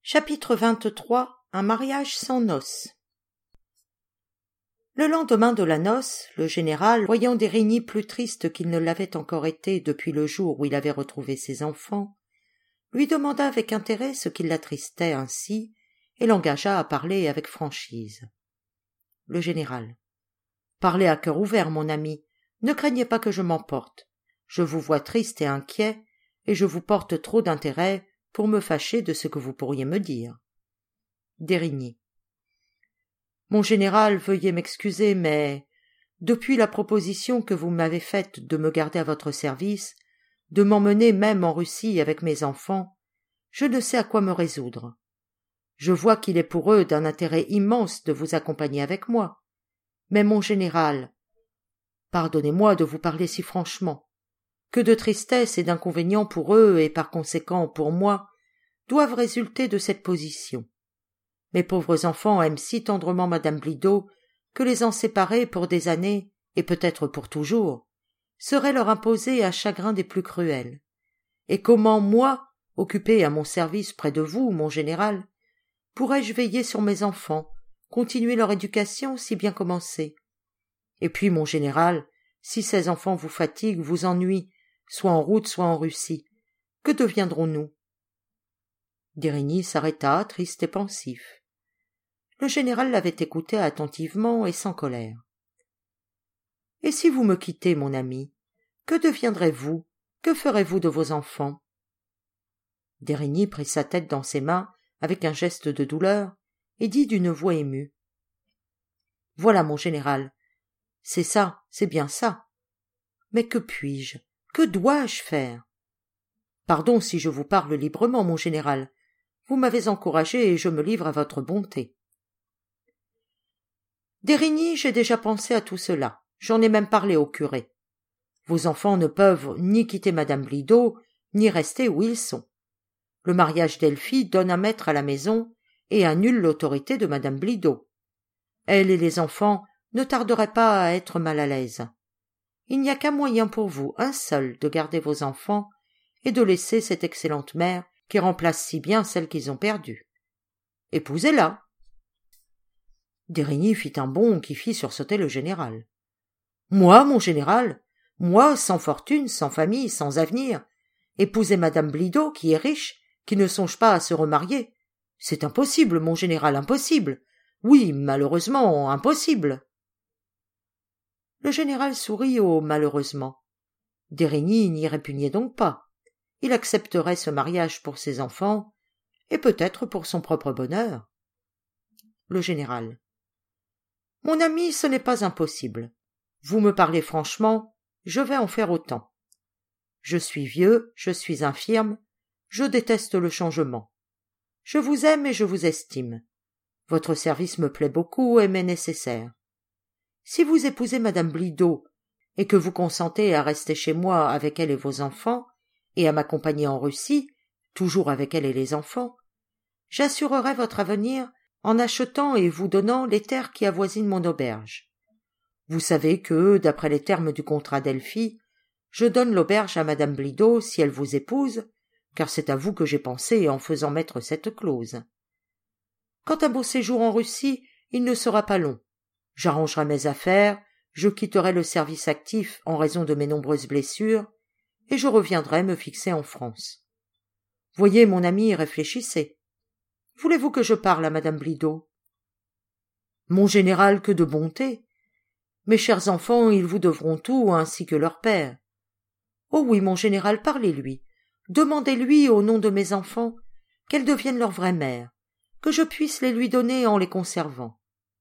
Chapitre 23. Un mariage sans noces. Le lendemain de la noce, le général, voyant D'Érigny plus triste qu'il ne l'avait encore été depuis le jour où il avait retrouvé ses enfants, lui demanda avec intérêt ce qui l'attristait ainsi et l'engagea à parler avec franchise. Le général. Parlez à cœur ouvert, mon ami, ne craignez pas que je m'emporte. Je vous vois triste et inquiet, et je vous porte trop d'intérêt pour me fâcher de ce que vous pourriez me dire. D'Érigny. Mon général, veuillez m'excuser, mais depuis la proposition que vous m'avez faite de me garder à votre service, de m'emmener même en Russie avec mes enfants, je ne sais à quoi me résoudre. Je vois qu'il est pour eux d'un intérêt immense de vous accompagner avec moi. Mais mon général, pardonnez-moi de vous parler si franchement, que de tristesse et d'inconvénients pour eux et par conséquent pour moi doivent résulter de cette position. Mes pauvres enfants aiment si tendrement madame Blido que les en séparer pour des années, et peut-être pour toujours, serait leur imposer un chagrin des plus cruels. Et comment, moi, occupé à mon service près de vous, mon général, pourrais-je veiller sur mes enfants, continuer leur éducation si bien commencée? Et puis, mon général, si ces enfants vous fatiguent, vous ennuient, soit en route, soit en Russie, que deviendrons-nous? D'Érigny s'arrêta, triste et pensif. Le général l'avait écouté attentivement et sans colère. « Et si vous me quittez, mon ami, que deviendrez-vous? Que ferez-vous de vos enfants ?» D'Érigny prit sa tête dans ses mains avec un geste de douleur et dit d'une voix émue. « Voilà, mon général, c'est ça, c'est bien ça. Mais que puis-je, que dois-je faire? Pardon si je vous parle librement, mon général. Vous m'avez encouragé et je me livre à votre bonté. » D'Érigny, j'ai déjà pensé à tout cela. J'en ai même parlé au curé. Vos enfants ne peuvent ni quitter madame Blido, ni rester où ils sont. Le mariage d'Elfie donne un maître à la maison et annule l'autorité de madame Blido. Elle et les enfants ne tarderaient pas à être mal à l'aise. Il n'y a qu'un moyen pour vous, un seul, de garder vos enfants et de laisser cette excellente mère qui remplace si bien celle qu'ils ont perdue. Épousez-la. D'Érigny fit un bond qui fit sursauter le général. « Moi, mon général, moi, sans fortune, sans famille, sans avenir, épouser madame Blido, qui est riche, qui ne songe pas à se remarier. C'est impossible, mon général, impossible. Oui, malheureusement, impossible. » Le général sourit au « malheureusement ». D'Érigny n'y répugnait donc pas. Il accepterait ce mariage pour ses enfants, et peut-être pour son propre bonheur. Le général. « Mon ami, ce n'est pas impossible. Vous me parlez franchement, je vais en faire autant. Je suis vieux, je suis infirme, je déteste le changement. Je vous aime et je vous estime. Votre service me plaît beaucoup et m'est nécessaire. Si vous épousez madame Blido et que vous consentez à rester chez moi avec elle et vos enfants, et à m'accompagner en Russie, toujours avec elle et les enfants, j'assurerai votre avenir en achetant et vous donnant les terres qui avoisinent mon auberge. Vous savez que, d'après les termes du contrat d'Elfie, je donne l'auberge à madame Blido si elle vous épouse, car c'est à vous que j'ai pensé en faisant mettre cette clause. Quant à mon séjour en Russie, il ne sera pas long. J'arrangerai mes affaires, je quitterai le service actif en raison de mes nombreuses blessures, et je reviendrai me fixer en France. Voyez, mon ami, réfléchissez. Voulez-vous que je parle à madame Blido? Mon général, que de bonté! Mes chers enfants, ils vous devront tout, ainsi que leur père. Oh oui, mon général, parlez-lui. Demandez-lui, au nom de mes enfants, qu'elles deviennent leur vraie mère, que je puisse les lui donner en les conservant.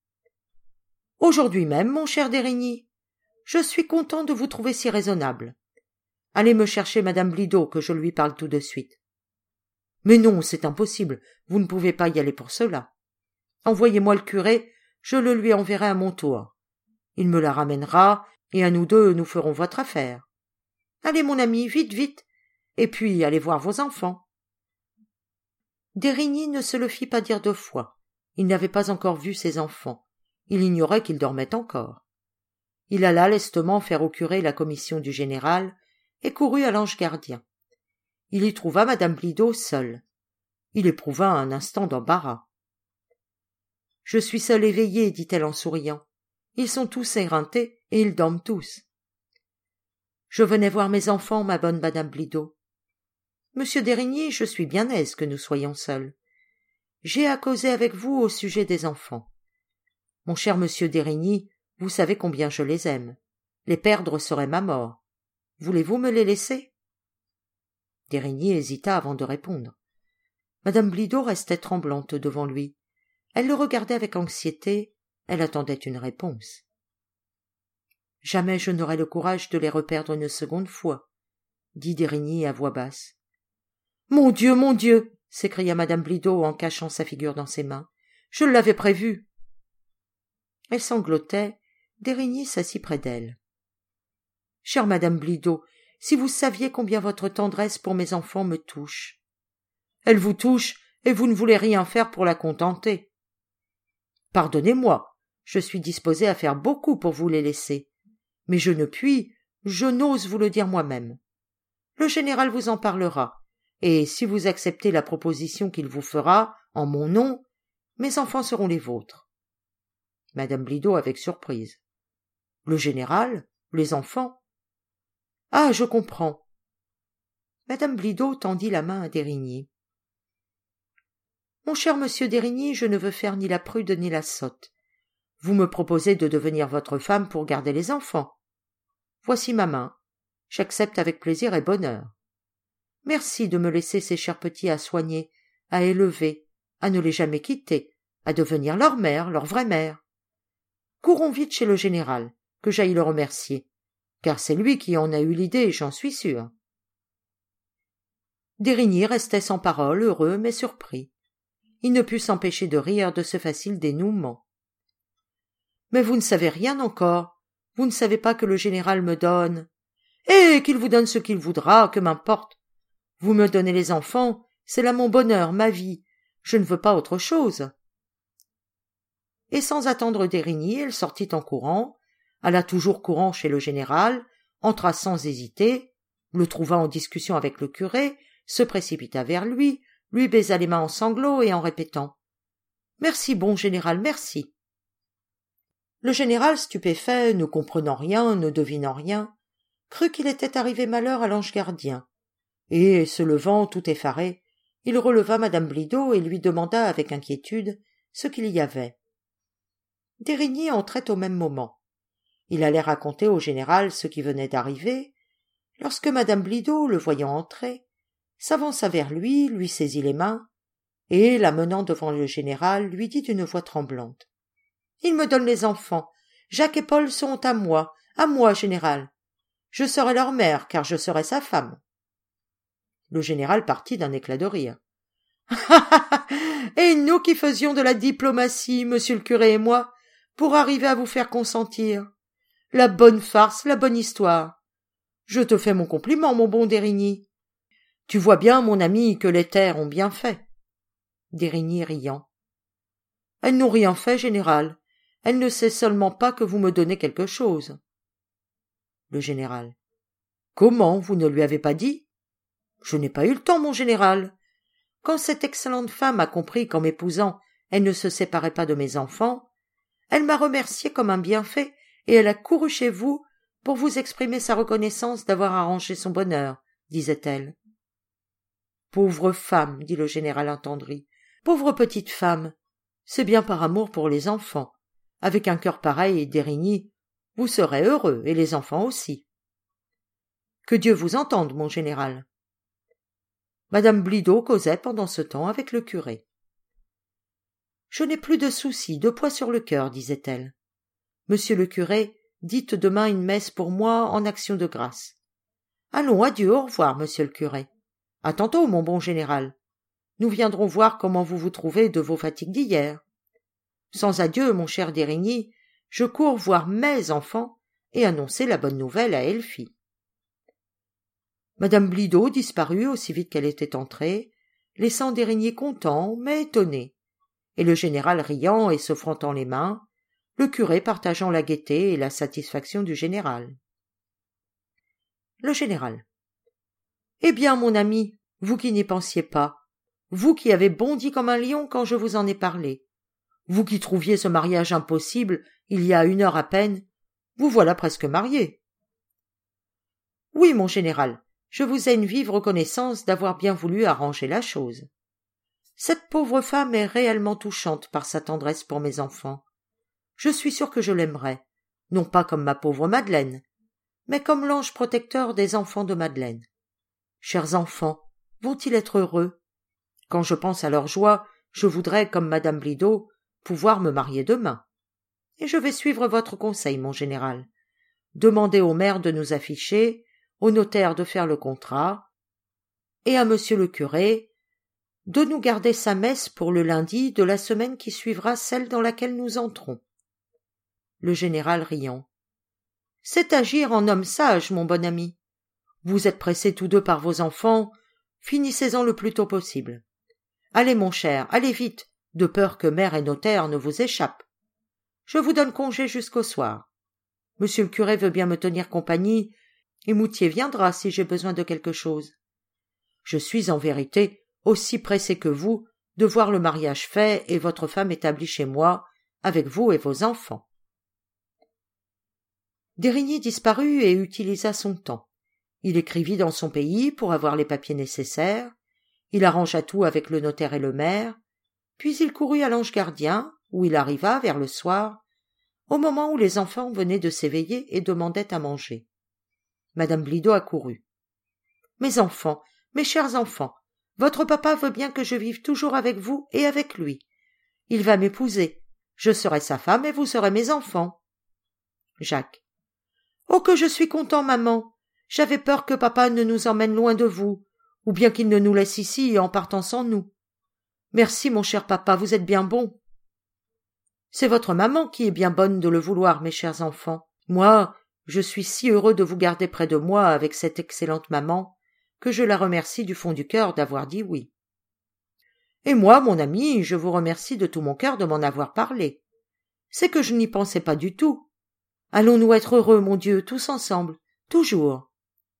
Aujourd'hui même, mon cher D'Érigny, je suis content de vous trouver si raisonnable. Allez me chercher madame Blido, que je lui parle tout de suite. Mais non, c'est impossible, vous ne pouvez pas y aller pour cela. Envoyez-moi le curé, je le lui enverrai à mon tour. Il me la ramènera, et à nous deux, nous ferons votre affaire. Allez, mon ami, vite, vite, et puis allez voir vos enfants. D'Érigny ne se le fit pas dire deux fois. Il n'avait pas encore vu ses enfants. Il ignorait qu'ils dormaient encore. Il alla lestement faire au curé la commission du général et courut à l'ange gardien. Il y trouva madame Blido seule. Il éprouva un instant d'embarras. « Je suis seule éveillée, dit-elle en souriant. Ils sont tous éreintés et ils dorment tous. »« Je venais voir mes enfants, ma bonne madame Blido. Monsieur d'Érigny, je suis bien aise que nous soyons seuls. J'ai à causer avec vous au sujet des enfants. Mon cher monsieur d'Érigny, vous savez combien je les aime. Les perdre serait ma mort. Voulez-vous me les laisser ?» D'Érigny hésita avant de répondre. Madame Blido restait tremblante devant lui. Elle le regardait avec anxiété, elle attendait une réponse. « Jamais je n'aurai le courage de les reperdre une seconde fois, » dit d'Érigny à voix basse. « Mon Dieu !» s'écria madame Blido en cachant sa figure dans ses mains. « Je l'avais prévu. » Elle sanglotait, d'Érigny s'assit près d'elle. « Chère madame Blido, si vous saviez combien votre tendresse pour mes enfants me touche. »« Elle vous touche, et vous ne voulez rien faire pour la contenter. »« Pardonnez-moi, je suis disposée à faire beaucoup pour vous les laisser. Mais je ne puis, je n'ose vous le dire moi-même. Le général vous en parlera, et si vous acceptez la proposition qu'il vous fera, en mon nom, mes enfants seront les vôtres. » Madame Blido avec surprise. « Le général? Les enfants? » « Ah, je comprends. » Madame Blido tendit la main à d'Érigny. « Mon cher monsieur d'Érigny, je ne veux faire ni la prude ni la sotte. Vous me proposez de devenir votre femme pour garder les enfants. Voici ma main. J'accepte avec plaisir et bonheur. Merci de me laisser ces chers petits à soigner, à élever, à ne les jamais quitter, à devenir leur mère, leur vraie mère. Courons vite chez le général, que j'aille le remercier, car c'est lui qui en a eu l'idée, j'en suis sûr. » D'Érigny restait sans parole, heureux mais surpris. Il ne put s'empêcher de rire de ce facile dénouement. « Mais vous ne savez rien encore. Vous ne savez pas que le général me donne. Et qu'il vous donne ce qu'il voudra, que m'importe. Vous me donnez les enfants, c'est là mon bonheur, ma vie. Je ne veux pas autre chose. » Et sans attendre d'Érigny, elle sortit en courant, alla toujours courant chez le général, entra sans hésiter, le trouva en discussion avec le curé, se précipita vers lui baisa les mains en sanglots et en répétant « Merci, bon général, merci !» Le général, stupéfait, ne comprenant rien, ne devinant rien, crut qu'il était arrivé malheur à l'ange gardien, et, se levant tout effaré, il releva madame Blido et lui demanda avec inquiétude ce qu'il y avait. D'Érigny entrait au même moment. Il allait raconter au général ce qui venait d'arriver, lorsque madame Blido, le voyant entrer, s'avança vers lui saisit les mains, et, l'amenant devant le général, lui dit d'une voix tremblante. « Il me donne les enfants. Jacques et Paul seront à moi, général. Je serai leur mère, car je serai sa femme. » Le général partit d'un éclat de rire. « Et nous qui faisions de la diplomatie, monsieur le curé et moi, pour arriver à vous faire consentir. La bonne farce, la bonne histoire. Je te fais mon compliment, mon bon d'Érigny. Tu vois bien, mon ami, que les terres ont bien fait. » D'Érigny riant. « Elles n'ont rien fait, général. Elle ne sait seulement pas que vous me donnez quelque chose. » Le général. « Comment, vous ne lui avez pas dit ? » « Je n'ai pas eu le temps, mon général. Quand cette excellente femme a compris qu'en m'épousant, elle ne se séparait pas de mes enfants, elle m'a remercié comme un bienfait et elle a couru chez vous pour vous exprimer sa reconnaissance d'avoir arrangé son bonheur, disait-elle. »« Pauvre femme, dit le général attendri, pauvre petite femme, c'est bien par amour pour les enfants. Avec un cœur pareil, d'Érigny, vous serez heureux, et les enfants aussi. »« Que Dieu vous entende, mon général. » Madame Blido causait pendant ce temps avec le curé. « Je n'ai plus de soucis, de poids sur le cœur, disait-elle. Monsieur le curé, dites demain une messe pour moi en action de grâce. Allons, adieu, au revoir, monsieur le curé. À tantôt, mon bon général. Nous viendrons voir comment vous vous trouvez de vos fatigues d'hier. Sans adieu, mon cher d'Érigny, je cours voir mes enfants et annoncer la bonne nouvelle à Elfie. » Madame Blido disparut aussi vite qu'elle était entrée, laissant d'Érigny content mais étonné, et le général riant et se frottant les mains, le curé partageant la gaieté et la satisfaction du général. Le général. « Eh bien, mon ami, vous qui n'y pensiez pas, vous qui avez bondi comme un lion quand je vous en ai parlé, vous qui trouviez ce mariage impossible il y a 1 heure à peine, vous voilà presque marié. Oui, mon général, je vous ai une vive reconnaissance d'avoir bien voulu arranger la chose. Cette pauvre femme est réellement touchante par sa tendresse pour mes enfants. Je suis sûr que je l'aimerais, non pas comme ma pauvre Madeleine, mais comme l'ange protecteur des enfants de Madeleine. Chers enfants, vont-ils être heureux? Quand je pense à leur joie, je voudrais, comme madame Blido, pouvoir me marier demain. Et je vais suivre votre conseil, mon général. Demandez au maire de nous afficher, au notaire de faire le contrat, et à monsieur le curé de nous garder sa messe pour le lundi de la semaine qui suivra celle dans laquelle nous entrons. Le général riant. C'est agir en homme sage, mon bon ami. Vous êtes pressés tous deux par vos enfants, finissez-en le plus tôt possible. Allez, mon cher, allez vite, de peur que maire et notaire ne vous échappent. Je vous donne congé jusqu'au soir. Monsieur le curé veut bien me tenir compagnie, et Moutier viendra si j'ai besoin de quelque chose. Je suis en vérité aussi pressé que vous de voir le mariage fait et votre femme établie chez moi, avec vous et vos enfants. D'Érigny disparut et utilisa son temps. Il écrivit dans son pays pour avoir les papiers nécessaires, il arrangea tout avec le notaire et le maire, puis il courut à l'Ange Gardien, où il arriva vers le soir, au moment où les enfants venaient de s'éveiller et demandaient à manger. Madame Blido accourut. « Mes enfants, mes chers enfants, votre papa veut bien que je vive toujours avec vous et avec lui. Il va m'épouser. Je serai sa femme et vous serez mes enfants. » Jacques. « Oh, que je suis content, maman. J'avais peur que papa ne nous emmène loin de vous, ou bien qu'il ne nous laisse ici en partant sans nous. Merci, mon cher papa, vous êtes bien bon. » C'est votre maman qui est bien bonne de le vouloir, mes chers enfants. Moi, je suis si heureux de vous garder près de moi avec cette excellente maman, que je la remercie du fond du cœur d'avoir dit oui. Et moi, mon ami, je vous remercie de tout mon cœur de m'en avoir parlé. C'est que je n'y pensais pas du tout. Allons-nous être heureux, mon Dieu, tous ensemble, toujours.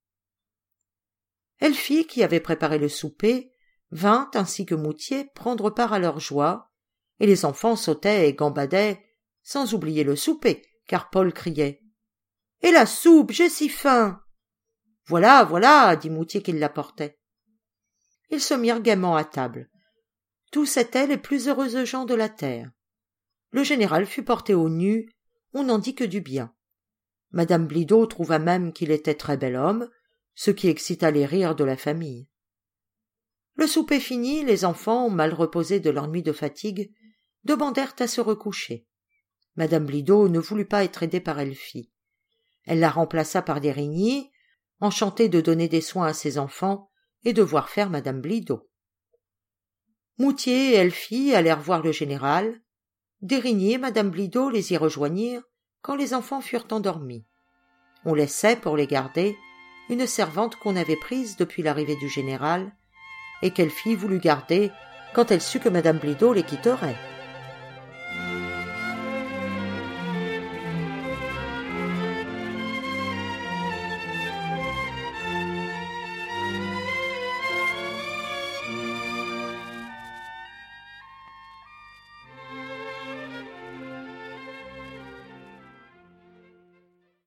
Elfie, qui avait préparé le souper, vint, ainsi que Moutier, prendre part à leur joie, et les enfants sautaient et gambadaient, sans oublier le souper, car Paul criait « Et la soupe, j'ai si faim !» « Voilà, voilà !» dit Moutier qui l'apportait. Ils se mirent gaiement à table. Tous étaient les plus heureux gens de la terre. Le général fut porté au nu, on n'en dit que du bien. Madame Blido trouva même qu'il était très bel homme, ce qui excita les rires de la famille. Le souper fini, les enfants, mal reposés de leur nuit de fatigue, demandèrent à se recoucher. Madame Blido ne voulut pas être aidée par Elfie. Elle la remplaça par d'Érigny, enchantée de donner des soins à ses enfants et de voir faire madame Blido. Moutier et Elfie allèrent voir le général. D'Érigny et madame Blido les y rejoignirent quand les enfants furent endormis. On laissait, pour les garder, une servante qu'on avait prise depuis l'arrivée du général et qu'Elfie voulut garder quand elle sut que madame Blido les quitterait.